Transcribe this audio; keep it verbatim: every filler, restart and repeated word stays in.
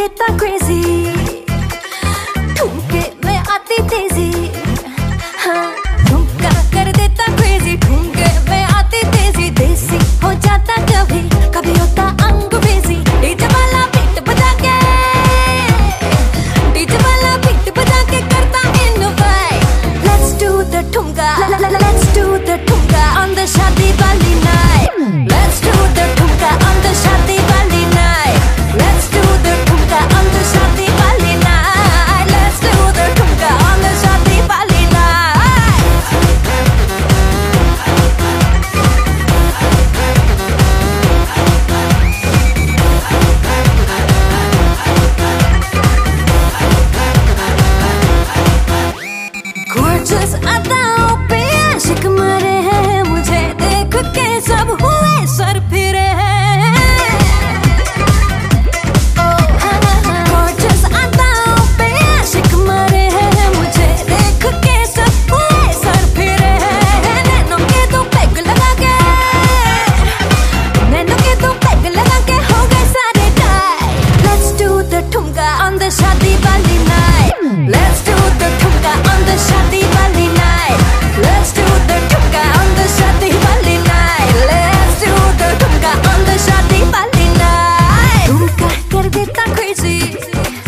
देता क्रेजी, ठुमके में आती तेजी। हाँ, ठुमका कर देता क्रेजी, ठुमके में आती तेजी। देसी हो जाता कभी, कभी होता अंग बेजी। डीजे वाला बीट बजा के, डीजे वाला बीट बजा के करता इनवाइट। Let's do the ठुमका, let's do the ठुमका on the शादी वाली night। Let's do the ठुमका on the शादी वाली night। Let's do the ठुमका on the शादी वाली night। Let's do the ठुमका on the शादी वाली night। Gorgeous अदाओं पे आशिक मरे हैं, मुझे देख के सब हुए सर फिरे हैं। Gorgeous अदाओं पे आशिक मरे हैं, मुझे देख के सब हुए सर फिरे हैं। नैनों के दो पैग लगा के, नैनों के दो पैग लगा के हो गए सारे टाई। Let's do the ठुमका on the शादी वाली night। Let's do the ठुमका on the शादी वाली night। Let's do the ठुमका on the शादी वाली night। Let's do the ठुमका on the शादी वाली night। ठुमका कर देता crazy।